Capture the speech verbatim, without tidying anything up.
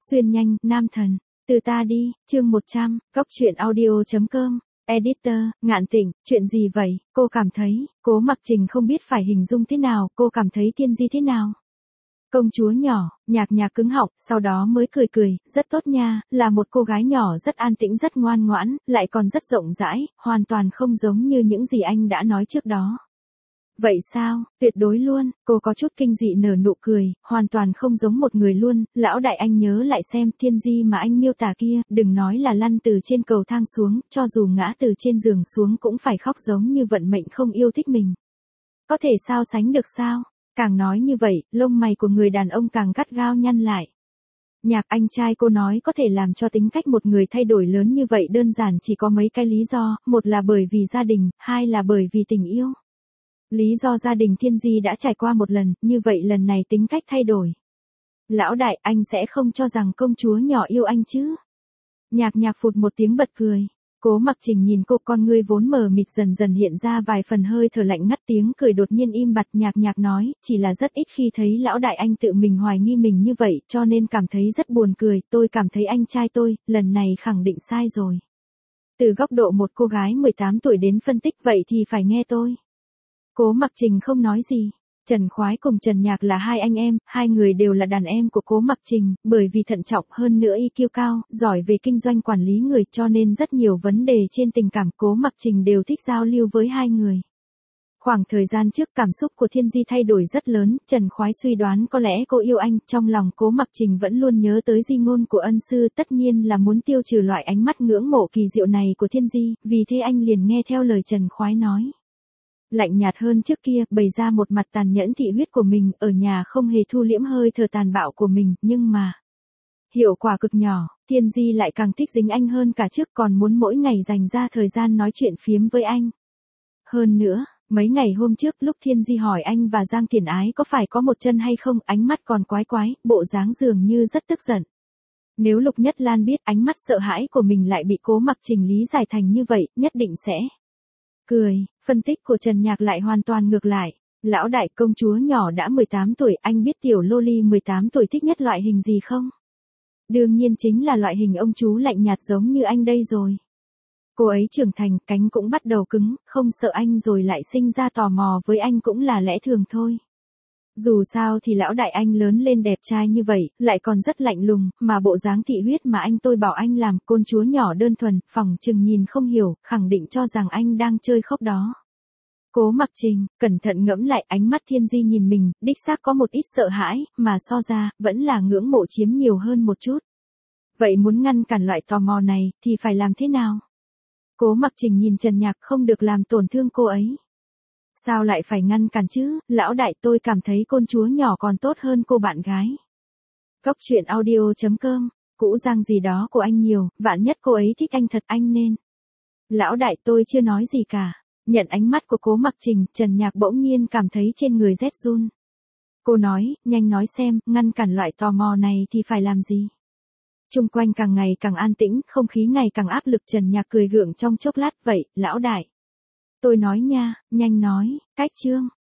Xuyên nhanh, nam thần. Từ ta đi, chương một trăm, góc truyện audio.com. Editor, Ngạn Tịnh, chuyện gì vậy? Cô cảm thấy, Cố Mặc Trình không biết phải hình dung thế nào, cô cảm thấy Thiên Di thế nào? Công chúa nhỏ, Nhạc Nhạc cứng họng, sau đó mới cười cười, rất tốt nha, là một cô gái nhỏ rất an tĩnh rất ngoan ngoãn, lại còn rất rộng rãi, hoàn toàn không giống như những gì anh đã nói trước đó. Vậy sao, tuyệt đối luôn, cô có chút kinh dị nở nụ cười, hoàn toàn không giống một người luôn, lão đại anh nhớ lại xem Thiên Di mà anh miêu tả kia, đừng nói là lăn từ trên cầu thang xuống, cho dù ngã từ trên giường xuống cũng phải khóc giống như vận mệnh không yêu thích mình. Có thể sao sánh được sao? Càng nói như vậy, lông mày của người đàn ông càng gắt gao nhăn lại. Nhạc anh trai cô nói có thể làm cho tính cách một người thay đổi lớn như vậy đơn giản chỉ có mấy cái lý do, một là bởi vì gia đình, hai là bởi vì tình yêu. Lý do gia đình Thiên Di đã trải qua một lần, như vậy lần này tính cách thay đổi. Lão đại, anh sẽ không cho rằng công chúa nhỏ yêu anh chứ? Nhạc Nhạc phụt một tiếng bật cười. Cố Mặc Trình nhìn cô, con ngươi vốn mờ mịt dần dần hiện ra vài phần hơi thở lạnh ngắt, tiếng cười đột nhiên im bặt. Nhạc Nhạc nói, chỉ là rất ít khi thấy lão đại anh tự mình hoài nghi mình như vậy, cho nên cảm thấy rất buồn cười, tôi cảm thấy anh trai tôi, lần này khẳng định sai rồi. Từ góc độ một cô gái mười tám tuổi đến phân tích vậy thì phải nghe tôi. Cố Mặc Trình không nói gì. Trần Khoái cùng Trần Nhạc là hai anh em, hai người đều là đàn em của Cố Mặc Trình, bởi vì thận trọng hơn nữa i kiu cao, giỏi về kinh doanh quản lý người cho nên rất nhiều vấn đề trên tình cảm Cố Mặc Trình đều thích giao lưu với hai người. Khoảng thời gian trước cảm xúc của Thiên Di thay đổi rất lớn, Trần Khoái suy đoán có lẽ cô yêu anh, trong lòng Cố Mặc Trình vẫn luôn nhớ tới di ngôn của ân sư, tất nhiên là muốn tiêu trừ loại ánh mắt ngưỡng mộ kỳ diệu này của Thiên Di, vì thế anh liền nghe theo lời Trần Khoái nói. Lạnh nhạt hơn trước kia, bày ra một mặt tàn nhẫn thị huyết của mình, ở nhà không hề thu liễm hơi thở tàn bạo của mình, nhưng mà hiệu quả cực nhỏ, Thiên Di lại càng thích dính anh hơn cả trước, còn muốn mỗi ngày dành ra thời gian nói chuyện phiếm với anh. Hơn nữa, mấy ngày hôm trước lúc Thiên Di hỏi anh và Giang Thiển Ái có phải có một chân hay không, ánh mắt còn quái quái, bộ dáng dường như rất tức giận. Nếu Lục Nhất Lan biết ánh mắt sợ hãi của mình lại bị Cố Mặc Trình lý giải thành như vậy, nhất định sẽ cười. Phân tích của Trần Nhạc lại hoàn toàn ngược lại. Lão đại, công chúa nhỏ đã mười tám tuổi, anh biết tiểu loli mười tám tuổi thích nhất loại hình gì không? Đương nhiên chính là loại hình ông chú lạnh nhạt giống như anh đây rồi. Cô ấy trưởng thành, cánh cũng bắt đầu cứng, không sợ anh rồi lại sinh ra tò mò với anh cũng là lẽ thường thôi. Dù sao thì lão đại anh lớn lên đẹp trai như vậy, lại còn rất lạnh lùng, mà bộ dáng thị huyết mà anh tôi bảo anh làm, côn chúa nhỏ đơn thuần, phỏng chừng nhìn không hiểu, khẳng định cho rằng anh đang chơi khóc đó. Cố Mặc Trình, cẩn thận ngẫm lại, ánh mắt Thiên Di nhìn mình, đích xác có một ít sợ hãi, mà so ra, vẫn là ngưỡng mộ chiếm nhiều hơn một chút. Vậy muốn ngăn cản loại tò mò này, thì phải làm thế nào? Cố Mặc Trình nhìn Trần Nhạc, không được làm tổn thương cô ấy. Sao lại phải ngăn cản chứ, lão đại, tôi cảm thấy côn chúa nhỏ còn tốt hơn cô bạn gái. Góc truyện audio.com, cũ Giang gì đó của anh nhiều, vạn nhất cô ấy thích anh thật anh nên. Lão đại, tôi chưa nói gì cả. Nhận ánh mắt của Cố Mặc Trình, Trần Nhạc bỗng nhiên cảm thấy trên người rét run. Cô nói, nhanh nói xem, ngăn cản loại tò mò này thì phải làm gì? Chung quanh càng ngày càng an tĩnh, không khí ngày càng áp lực. Trần Nhạc cười gượng trong chốc lát, vậy, lão đại. Tôi nói nha, nhanh nói, cách chương.